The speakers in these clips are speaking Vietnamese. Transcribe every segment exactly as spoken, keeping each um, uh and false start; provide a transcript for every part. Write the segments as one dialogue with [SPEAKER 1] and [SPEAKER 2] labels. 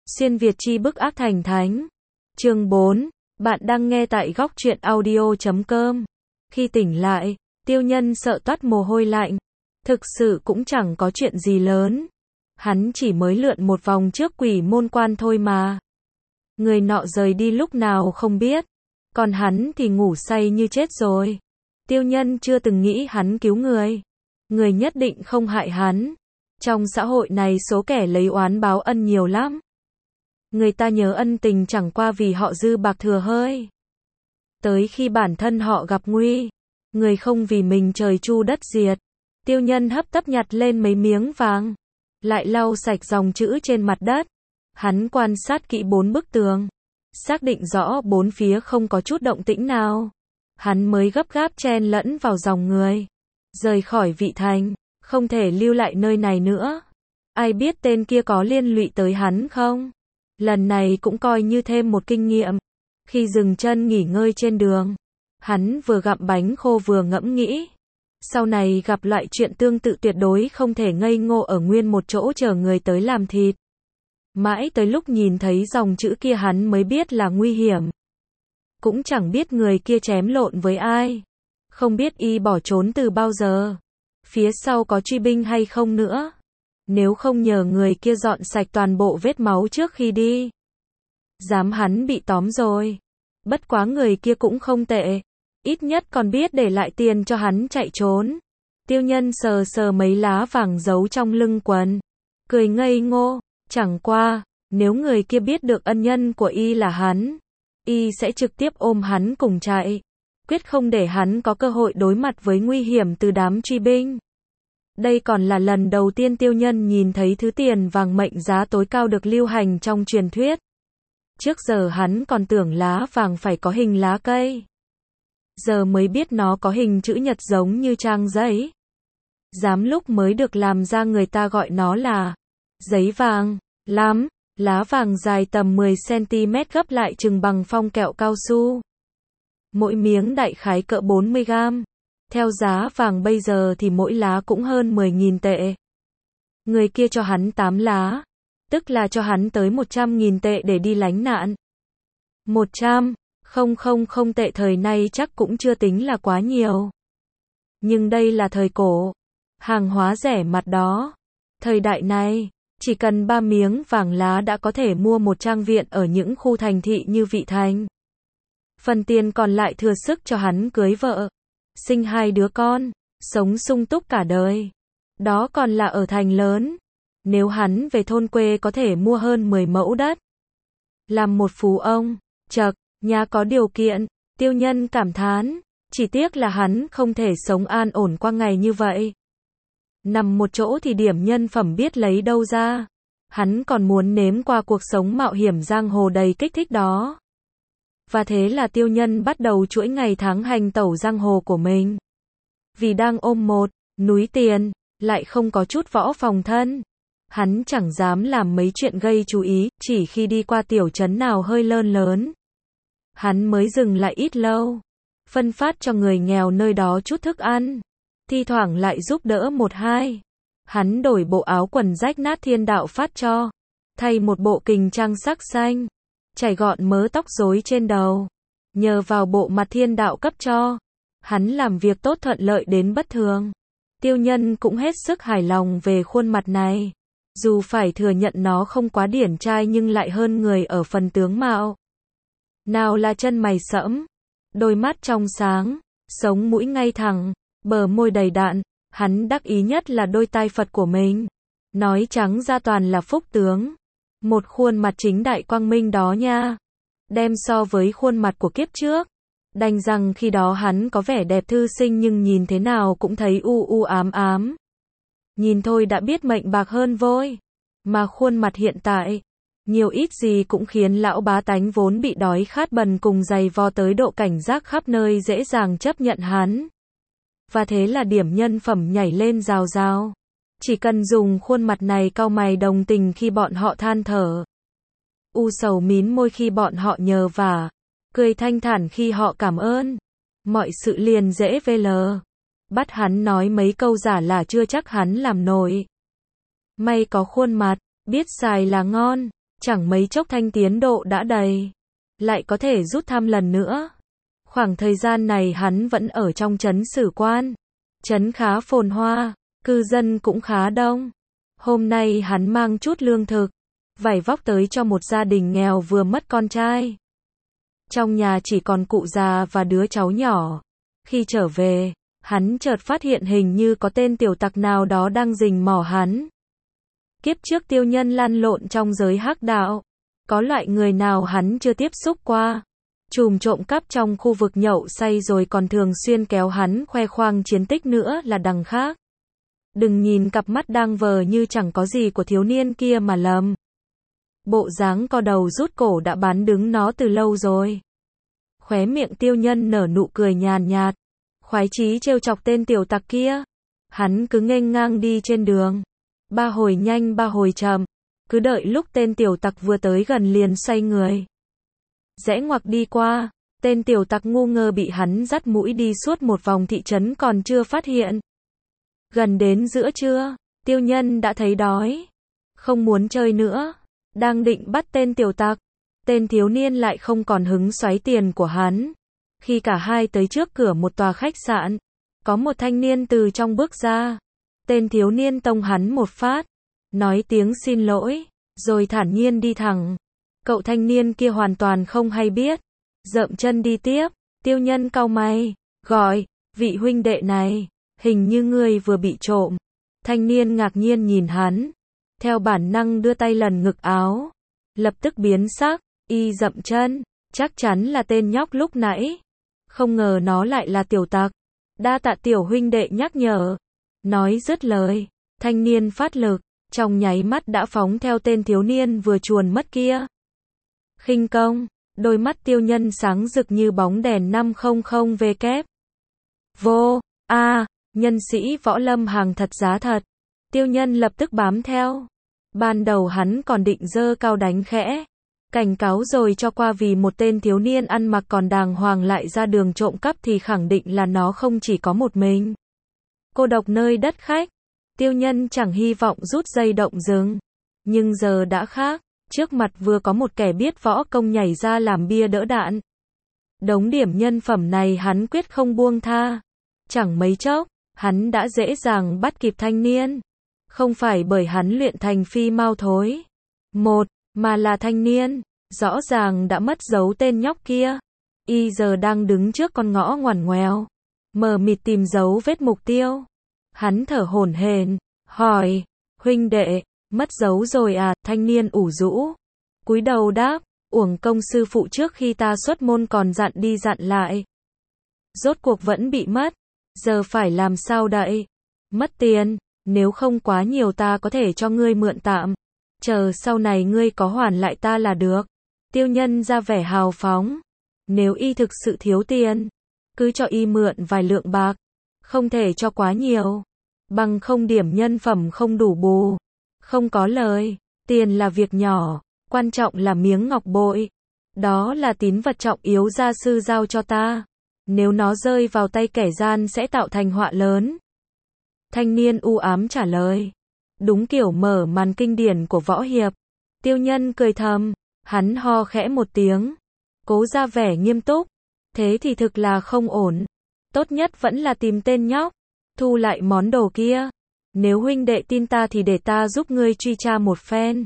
[SPEAKER 1] Xuyên Việt chi bức ác thành thánh. Chương bốn. Bạn đang nghe tại góc truyện audio chấm com. Khi tỉnh lại, Tiêu Nhân sợ toát mồ hôi lạnh. Thực sự cũng chẳng có chuyện gì lớn. Hắn chỉ mới lượn một vòng trước quỷ môn quan thôi mà. Người nọ rời đi lúc nào không biết. Còn hắn thì ngủ say như chết rồi. Tiêu Nhân chưa từng nghĩ hắn cứu người. Người nhất định không hại hắn. Trong xã hội này số kẻ lấy oán báo ân nhiều lắm. Người ta nhớ ân tình chẳng qua vì họ dư bạc thừa hơi. Tới khi bản thân họ gặp nguy, người không vì mình trời chu đất diệt. Tiêu Nhân hấp tấp nhặt lên mấy miếng vàng, lại lau sạch dòng chữ trên mặt đất. Hắn quan sát kỹ bốn bức tường, xác định rõ bốn phía không có chút động tĩnh nào. Hắn mới gấp gáp chen lẫn vào dòng người, rời khỏi Vị Thành, không thể lưu lại nơi này nữa. Ai biết tên kia có liên lụy tới hắn không? Lần này cũng coi như thêm một kinh nghiệm. Khi dừng chân nghỉ ngơi trên đường, hắn vừa gặm bánh khô vừa ngẫm nghĩ. Sau này gặp loại chuyện tương tự tuyệt đối không thể ngây ngô ở nguyên một chỗ chờ người tới làm thịt. Mãi tới lúc nhìn thấy dòng chữ kia hắn mới biết là nguy hiểm. Cũng chẳng biết người kia chém lộn với ai. Không biết y bỏ trốn từ bao giờ. Phía sau có truy binh hay không nữa. Nếu không nhờ người kia dọn sạch toàn bộ vết máu trước khi đi. Dám hắn bị tóm rồi. Bất quá người kia cũng không tệ. Ít nhất còn biết để lại tiền cho hắn chạy trốn. Tiêu Nhân sờ sờ mấy lá vàng giấu trong lưng quần. Cười ngây ngô. Chẳng qua, nếu người kia biết được ân nhân của y là hắn, y sẽ trực tiếp ôm hắn cùng chạy. Quyết không để hắn có cơ hội đối mặt với nguy hiểm từ đám truy binh. Đây còn là lần đầu tiên Tiêu Nhân nhìn thấy thứ tiền vàng mệnh giá tối cao được lưu hành trong truyền thuyết. Trước giờ hắn còn tưởng lá vàng phải có hình lá cây. Giờ mới biết nó có hình chữ nhật giống như trang giấy. Dám lúc mới được làm ra người ta gọi nó là giấy vàng. Lắm, lá vàng dài tầm mười xăng-ti-mét gấp lại chừng bằng phong kẹo cao su. Mỗi miếng đại khái cỡ bốn mươi gam. Theo giá vàng bây giờ thì mỗi lá cũng hơn mười nghìn tệ. Người kia cho hắn tám lá, tức là cho hắn tới một trăm nghìn tệ để đi lánh nạn. một trăm, không không không tệ thời nay chắc cũng chưa tính là quá nhiều. Nhưng đây là thời cổ, hàng hóa rẻ mặt đó. Thời đại này, chỉ cần ba miếng vàng lá đã có thể mua một trang viện ở những khu thành thị như Vị Thành. Phần tiền còn lại thừa sức cho hắn cưới vợ, sinh hai đứa con, sống sung túc cả đời. Đó còn là ở thành lớn. Nếu hắn về thôn quê có thể mua hơn mười mẫu đất. Làm một phú ông, chậc, nhà có điều kiện. Tiêu Nhân cảm thán, chỉ tiếc là hắn không thể sống an ổn qua ngày như vậy. Nằm một chỗ thì điểm nhân phẩm biết lấy đâu ra. Hắn còn muốn nếm qua cuộc sống mạo hiểm giang hồ đầy kích thích đó. Và thế là Tiêu Nhân bắt đầu chuỗi ngày tháng hành tẩu giang hồ của mình. Vì đang ôm một núi tiền, lại không có chút võ phòng thân. Hắn chẳng dám làm mấy chuyện gây chú ý, chỉ khi đi qua tiểu trấn nào hơi lơn lớn. Hắn mới dừng lại ít lâu. Phân phát cho người nghèo nơi đó chút thức ăn. Thi thoảng lại giúp đỡ một hai. Hắn đổi bộ áo quần rách nát thiên đạo phát cho. Thay một bộ kình trang sắc xanh. Chải gọn mớ tóc rối trên đầu. Nhờ vào bộ mặt thiên đạo cấp cho. Hắn làm việc tốt thuận lợi đến bất thường. Tiêu Nhân cũng hết sức hài lòng về khuôn mặt này. Dù phải thừa nhận nó không quá điển trai nhưng lại hơn người ở phần tướng mạo. Nào là chân mày sẫm, đôi mắt trong sáng, sống mũi ngay thẳng, bờ môi đầy đặn. Hắn đắc ý nhất là đôi tai Phật của mình. Nói trắng ra toàn là phúc tướng. Một khuôn mặt chính đại quang minh đó nha. Đem so với khuôn mặt của kiếp trước, đành rằng khi đó hắn có vẻ đẹp thư sinh nhưng nhìn thế nào cũng thấy u u ám ám. Nhìn thôi đã biết mệnh bạc hơn vôi. Mà khuôn mặt hiện tại, nhiều ít gì cũng khiến lão bá tánh vốn bị đói khát bần cùng dày vò tới độ cảnh giác khắp nơi dễ dàng chấp nhận hắn. Và thế là điểm nhân phẩm nhảy lên rào rào. Chỉ cần dùng khuôn mặt này cau mày đồng tình khi bọn họ than thở. U sầu mím môi khi bọn họ nhờ vả. Cười thanh thản khi họ cảm ơn. Mọi sự liền dễ vê lờ. Bắt hắn nói mấy câu giả là chưa chắc hắn làm nổi. May có khuôn mặt, biết xài là ngon. Chẳng mấy chốc thanh tiến độ đã đầy, lại có thể rút thăm lần nữa. Khoảng thời gian này hắn vẫn ở trong trấn Sử Quan. Trấn khá phồn hoa, cư dân cũng khá đông. Hôm nay hắn mang chút lương thực, vải vóc tới cho một gia đình nghèo vừa mất con trai. Trong nhà chỉ còn cụ già và đứa cháu nhỏ. Khi trở về, hắn chợt phát hiện hình như có tên tiểu tặc nào đó đang rình mò hắn. Kiếp trước Tiêu Nhân lăn lộn trong giới hắc đạo. Có loại người nào hắn chưa tiếp xúc qua. Trùm trộm cắp trong khu vực nhậu say rồi còn thường xuyên kéo hắn khoe khoang chiến tích nữa là đằng khác. Đừng nhìn cặp mắt đang vờ như chẳng có gì của thiếu niên kia mà lầm. Bộ dáng co đầu rút cổ đã bán đứng nó từ lâu rồi. Khóe miệng Tiêu Nhân nở nụ cười nhàn nhạt, khoái chí trêu chọc tên tiểu tặc kia. Hắn cứ nghênh ngang đi trên đường, ba hồi nhanh ba hồi chậm, cứ đợi lúc tên tiểu tặc vừa tới gần liền xoay người, rẽ ngoặc đi qua. Tên tiểu tặc ngu ngơ bị hắn dắt mũi đi suốt một vòng thị trấn còn chưa phát hiện. Gần đến giữa trưa, Tiêu Nhân đã thấy đói, không muốn chơi nữa, đang định bắt tên tiểu tặc. Tên thiếu niên lại không còn hứng xoáy tiền của hắn. Khi cả hai tới trước cửa một tòa khách sạn, có một thanh niên từ trong bước ra. Tên thiếu niên tông hắn một phát, nói tiếng xin lỗi, rồi thản nhiên đi thẳng. Cậu thanh niên kia hoàn toàn không hay biết, dậm chân đi tiếp. Tiêu Nhân cau mày, gọi, vị huynh đệ này, hình như ngươi vừa bị trộm. Thanh niên ngạc nhiên nhìn hắn, theo bản năng đưa tay lần ngực áo, lập tức biến sắc, y dậm chân, chắc chắn là tên nhóc lúc nãy. Không ngờ nó lại là tiểu tặc. Đa tạ tiểu huynh đệ nhắc nhở. Nói dứt lời, thanh niên phát lực, trong nháy mắt đã phóng theo tên thiếu niên vừa chuồn mất kia. Khinh công, đôi mắt Tiêu Nhân sáng rực như bóng đèn năm không không V kép. Vô, a, à, nhân sĩ võ lâm hàng thật giá thật. Tiêu Nhân lập tức bám theo. Ban đầu hắn còn định giơ cao đánh khẽ, cảnh cáo rồi cho qua vì một tên thiếu niên ăn mặc còn đàng hoàng lại ra đường trộm cắp thì khẳng định là nó không chỉ có một mình. Cô độc nơi đất khách. Tiêu Nhân chẳng hy vọng rút dây động rừng. Nhưng giờ đã khác. Trước mặt vừa có một kẻ biết võ công nhảy ra làm bia đỡ đạn. Đống điểm nhân phẩm này hắn quyết không buông tha. Chẳng mấy chốc, hắn đã dễ dàng bắt kịp thanh niên. Không phải bởi hắn luyện thành phi mao thối một, mà là thanh niên rõ ràng đã mất dấu tên nhóc kia. Y giờ đang đứng trước con ngõ ngoằn ngoèo, mờ mịt tìm dấu vết mục tiêu. Hắn thở hổn hển, hỏi, huynh đệ, mất dấu rồi à? Thanh niên ủ rũ, cúi đầu đáp, uổng công sư phụ trước khi ta xuất môn còn dặn đi dặn lại. Rốt cuộc vẫn bị mất, giờ phải làm sao đậy? Mất tiền, nếu không quá nhiều ta có thể cho ngươi mượn tạm. Chờ sau này ngươi có hoàn lại ta là được. Tiêu Nhân ra vẻ hào phóng. Nếu y thực sự thiếu tiền, cứ cho y mượn vài lượng bạc. Không thể cho quá nhiều, bằng không điểm nhân phẩm không đủ bù. Không có lời, tiền là việc nhỏ, quan trọng là miếng ngọc bội. Đó là tín vật trọng yếu gia sư giao cho ta. Nếu nó rơi vào tay kẻ gian sẽ tạo thành họa lớn. Thanh niên u ám trả lời. Đúng kiểu mở màn kinh điển của võ hiệp. Tiêu Nhân cười thầm, hắn ho khẽ một tiếng, cố ra vẻ nghiêm túc. Thế thì thực là không ổn. Tốt nhất vẫn là tìm tên nhóc, thu lại món đồ kia. Nếu huynh đệ tin ta thì để ta giúp ngươi truy tra một phen.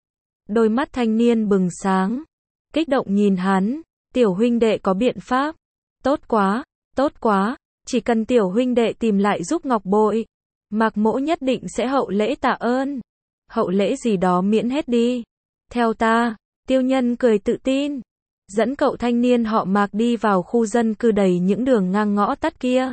[SPEAKER 1] Đôi mắt thanh niên bừng sáng, kích động nhìn hắn, tiểu huynh đệ có biện pháp. Tốt quá, tốt quá, chỉ cần tiểu huynh đệ tìm lại giúp ngọc bội, Mạc Mỗ nhất định sẽ hậu lễ tạ ơn. Hậu lễ gì đó miễn hết đi. Theo ta. Tiêu Nhân cười tự tin, dẫn cậu thanh niên họ Mạc đi vào khu dân cư đầy những đường ngang ngõ tắt kia.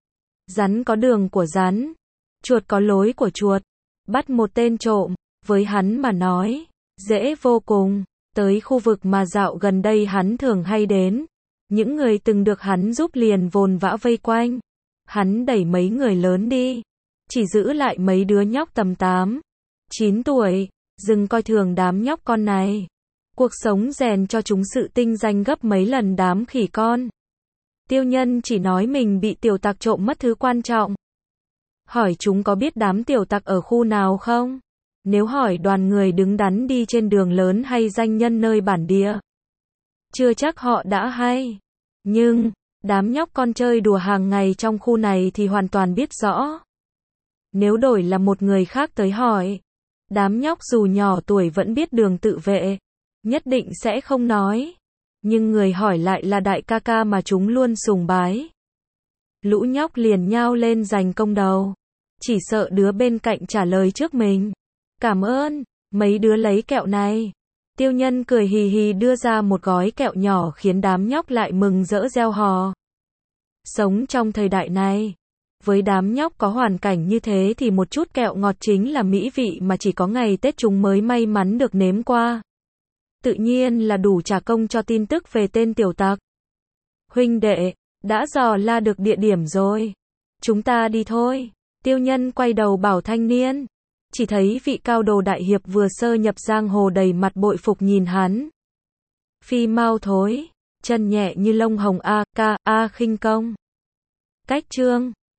[SPEAKER 1] Rắn có đường của rắn, chuột có lối của chuột. Bắt một tên trộm, với hắn mà nói, dễ vô cùng. Tới khu vực mà dạo gần đây hắn thường hay đến, những người từng được hắn giúp liền vồn vã vây quanh. Hắn đẩy mấy người lớn đi, chỉ giữ lại mấy đứa nhóc tầm tám, chín tuổi, dừng coi thường đám nhóc con này. Cuộc sống rèn cho chúng sự tinh danh gấp mấy lần đám khỉ con. Tiêu Nhân chỉ nói mình bị tiểu tặc trộm mất thứ quan trọng. Hỏi chúng có biết đám tiểu tặc ở khu nào không? Nếu hỏi đoàn người đứng đắn đi trên đường lớn hay danh nhân nơi bản địa, chưa chắc họ đã hay. Nhưng, đám nhóc con chơi đùa hàng ngày trong khu này thì hoàn toàn biết rõ. Nếu đổi là một người khác tới hỏi, đám nhóc dù nhỏ tuổi vẫn biết đường tự vệ, nhất định sẽ không nói. Nhưng người hỏi lại là đại ca ca mà chúng luôn sùng bái. Lũ nhóc liền nhao lên giành công đầu. Chỉ sợ đứa bên cạnh trả lời trước mình. Cảm ơn, mấy đứa lấy kẹo này. Tiêu Nhân cười hì hì đưa ra một gói kẹo nhỏ khiến đám nhóc lại mừng rỡ reo hò. Sống trong thời đại này, với đám nhóc có hoàn cảnh như thế thì một chút kẹo ngọt chính là mỹ vị mà chỉ có ngày Tết chúng mới may mắn được nếm qua. Tự nhiên là đủ trả công cho tin tức về tên tiểu tặc. Huynh đệ, đã dò la được địa điểm rồi. Chúng ta đi thôi. Tiêu Nhân quay đầu bảo thanh niên. Chỉ thấy vị cao đồ đại hiệp vừa sơ nhập giang hồ đầy mặt bội phục nhìn hắn. Phi mau thối, chân nhẹ như lông hồng a ca a khinh công. Cách chương